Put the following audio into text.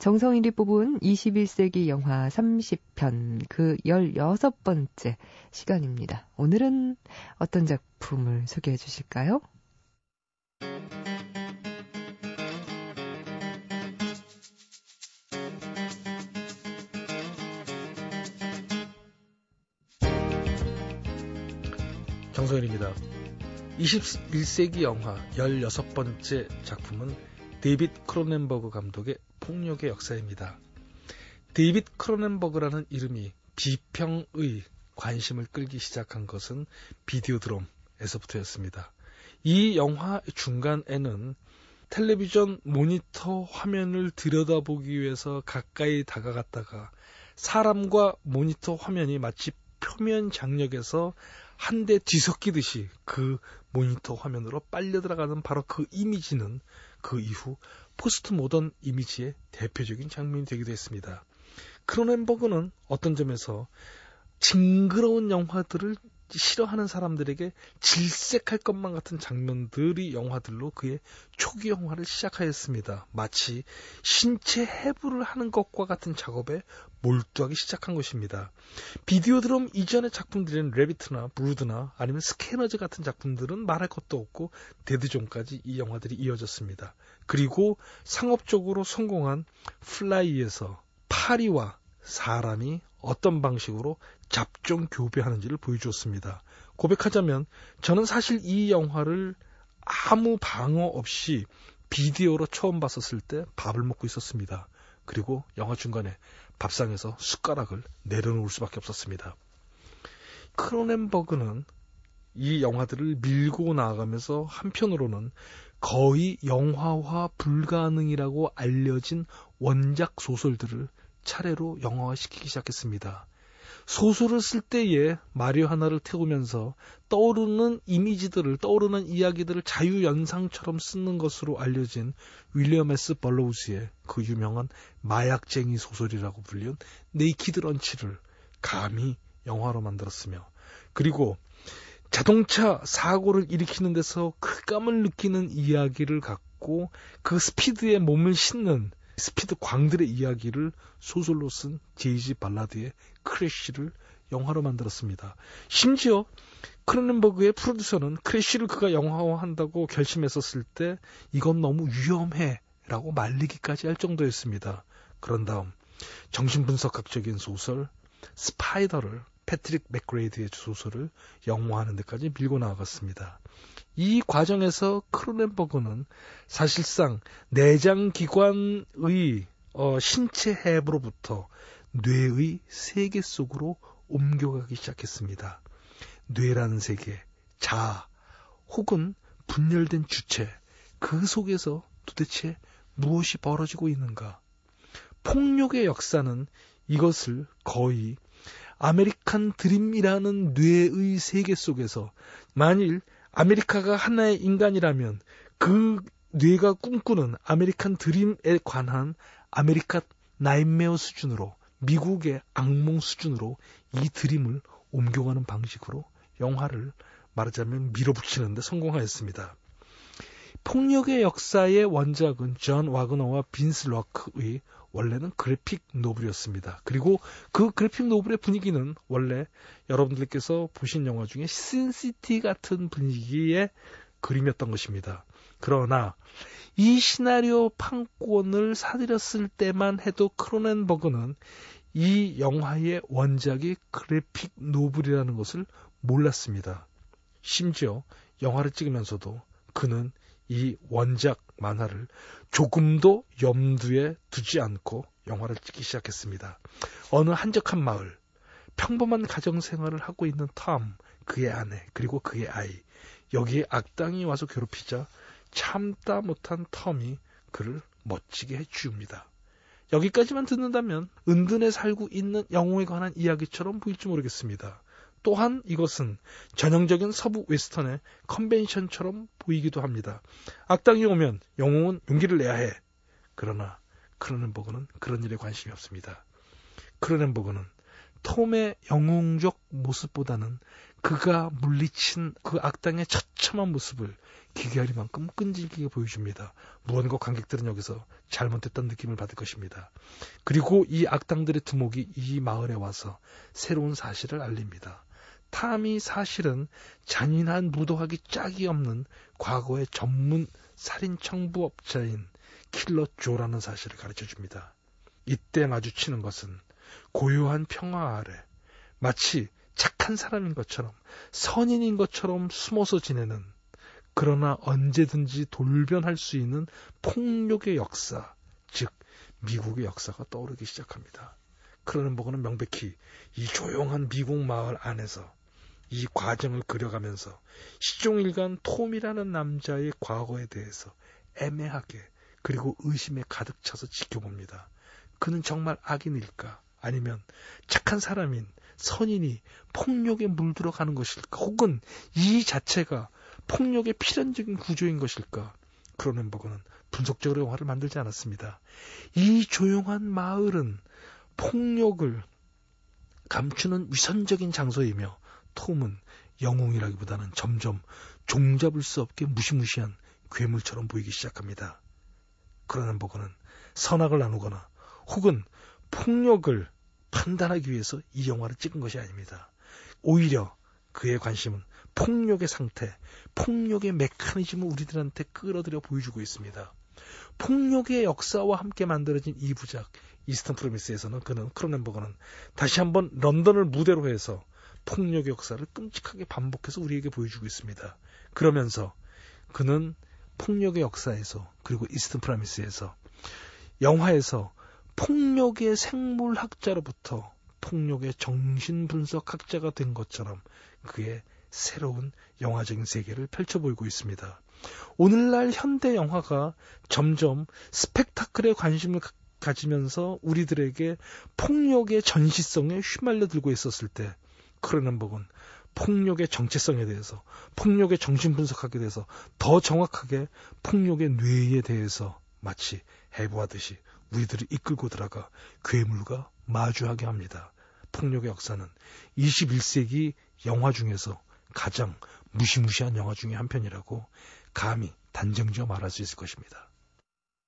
정성일이 뽑은 21세기 영화 30편 그 16번째 시간입니다. 오늘은 어떤 작품을 소개해 주실까요? 정성일입니다. 21세기 영화 16번째 작품은 데이빗 크로넨버그 감독의 폭력의 역사입니다. 데이빗 크로넨버그라는 이름이 비평의 관심을 끌기 시작한 것은 비디오드롬에서부터였습니다. 이 영화 중간에는 텔레비전 모니터 화면을 들여다보기 위해서 가까이 다가갔다가 사람과 모니터 화면이 마치 표면 장력에서 한 대 뒤섞이듯이 그 모니터 화면으로 빨려 들어가는 바로 그 이미지는 그 이후 포스트 모던 이미지의 대표적인 장면이 되기도 했습니다. 크로넨버그는 어떤 점에서 징그러운 영화들을 싫어하는 사람들에게 질색할 것만 같은 장면들이 영화들로 그의 초기 영화를 시작하였습니다. 마치 신체 해부를 하는 것과 같은 작업에 몰두하기 시작한 것입니다. 비디오드롬 이전의 작품들인 레비트나 브루드나 아니면 스캐너즈 같은 작품들은 말할 것도 없고 데드존까지 이 영화들이 이어졌습니다. 그리고 상업적으로 성공한 플라이에서 파리와 사람이 어떤 방식으로 잡종 교배하는지를 보여주었습니다. 고백하자면 저는 사실 이 영화를 아무 방어 없이 비디오로 처음 봤었을 때 밥을 먹고 있었습니다. 그리고 영화 중간에 밥상에서 숟가락을 내려놓을 수밖에 없었습니다. 크로넨버그는 이 영화들을 밀고 나아가면서 한편으로는 거의 영화화 불가능이라고 알려진 원작 소설들을 차례로 영화화시키기 시작했습니다. 소설을 쓸 때에 마리오 하나를 태우면서 떠오르는 이미지들을, 떠오르는 이야기들을 자유연상처럼 쓰는 것으로 알려진 윌리엄 S. 벌로우스의 그 유명한 마약쟁이 소설이라고 불리운 네이키드 런치를 감히 영화로 만들었으며, 그리고 자동차 사고를 일으키는 데서 쾌감을 느끼는 이야기를 갖고 그 스피드에 몸을 싣는 스피드 광들의 이야기를 소설로 쓴 제이지 발라드의 크래쉬를 영화로 만들었습니다. 심지어 크로넨버그의 프로듀서는 크래쉬를 그가 영화화한다고 결심했었을 때 이건 너무 위험해 라고 말리기까지 할 정도였습니다. 그런 다음 정신분석학적인 소설 스파이더를, 패트릭 맥그레이드의 소설을 영화하는 데까지 밀고 나아갔습니다. 이 과정에서 크로넨버그는 사실상 내장기관의 신체 해부로부터 뇌의 세계 속으로 옮겨가기 시작했습니다. 뇌라는 세계, 자아, 혹은 분열된 주체, 그 속에서 도대체 무엇이 벌어지고 있는가? 폭력의 역사는 이것을 거의 아메리칸 드림이라는 뇌의 세계 속에서, 만일 아메리카가 하나의 인간이라면 그 뇌가 꿈꾸는 아메리칸 드림에 관한 아메리카 나잇메어 수준으로, 미국의 악몽 수준으로 이 드림을 옮겨가는 방식으로 영화를 말하자면 밀어붙이는 데 성공하였습니다. 폭력의 역사의 원작은 존 와그너와 빈스 러크의 원래는 그래픽 노블이었습니다. 그리고 그 그래픽 노블의 분위기는 원래 여러분들께서 보신 영화 중에 신시티 같은 분위기의 그림이었던 것입니다. 그러나 이 시나리오 판권을 사들였을 때만 해도 크로넨버그는 이 영화의 원작이 그래픽 노블이라는 것을 몰랐습니다. 심지어 영화를 찍으면서도 그는 이 원작 만화를 조금도 염두에 두지 않고 영화를 찍기 시작했습니다. 어느 한적한 마을, 평범한 가정생활을 하고 있는 톰, 그의 아내, 그리고 그의 아이, 여기에 악당이 와서 괴롭히자 참다 못한 톰이 그를 멋지게 해치웁니다. 여기까지만 듣는다면 은둔에 살고 있는 영웅에 관한 이야기처럼 보일지 모르겠습니다. 또한 이것은 전형적인 서부 웨스턴의 컨벤션처럼 보이기도 합니다. 악당이 오면 영웅은 용기를 내야 해. 그러나 크로넨버그는 그런 일에 관심이 없습니다. 크로넨버그는 톰의 영웅적 모습보다는 그가 물리친 그 악당의 처참한 모습을 기괴하리만큼 끈질기게 보여줍니다. 무언가 관객들은 여기서 잘못됐다는 느낌을 받을 것입니다. 그리고 이 악당들의 두목이 이 마을에 와서 새로운 사실을 알립니다. 탐이 사실은 잔인한 무도하기 짝이 없는 과거의 전문 살인 청부업자인 킬러 조라는 사실을 가르쳐줍니다. 이때 마주치는 것은 고요한 평화 아래 마치 착한 사람인 것처럼 선인인 것처럼 숨어서 지내는, 그러나 언제든지 돌변할 수 있는 폭력의 역사, 즉 미국의 역사가 떠오르기 시작합니다. 크로넨버그는 명백히 이 조용한 미국 마을 안에서 이 과정을 그려가면서 시종일관 톰이라는 남자의 과거에 대해서 애매하게 그리고 의심에 가득 차서 지켜봅니다. 그는 정말 악인일까? 아니면 착한 사람인 선인이 폭력에 물들어가는 것일까? 혹은 이 자체가 폭력의 필연적인 구조인 것일까? 크로넨버그는 분석적으로 영화를 만들지 않았습니다. 이 조용한 마을은 폭력을 감추는 위선적인 장소이며 톰은 영웅이라기보다는 점점 종잡을 수 없게 무시무시한 괴물처럼 보이기 시작합니다. 크로넨버그는 선악을 나누거나 혹은 폭력을 판단하기 위해서 이 영화를 찍은 것이 아닙니다. 오히려 그의 관심은 폭력의 상태, 폭력의 메커니즘을 우리들한테 끌어들여 보여주고 있습니다. 폭력의 역사와 함께 만들어진 이 부작 이스턴 프로미스에서는 크로넨버그는 다시 한번 런던을 무대로 해서 폭력의 역사를 끔찍하게 반복해서 우리에게 보여주고 있습니다. 그러면서 그는 폭력의 역사에서 그리고 이스턴 프로미스에서 영화에서 폭력의 생물학자로부터 폭력의 정신분석학자가 된 것처럼 그의 새로운 영화적인 세계를 펼쳐 보이고 있습니다. 오늘날 현대 영화가 점점 스펙타클에 관심을 가지면서 우리들에게 폭력의 전시성에 휘말려 들고 있었을 때 크로넨버그는 폭력의 정체성에 대해서, 폭력의 정신분석학에 대해서 더 정확하게 폭력의 뇌에 대해서 마치 해부하듯이 우리들을 이끌고 들어가 괴물과 마주하게 합니다. 폭력의 역사는 21세기 영화 중에서 가장 무시무시한 영화 중에 한 편이라고 감히 단정지어 말할 수 있을 것입니다.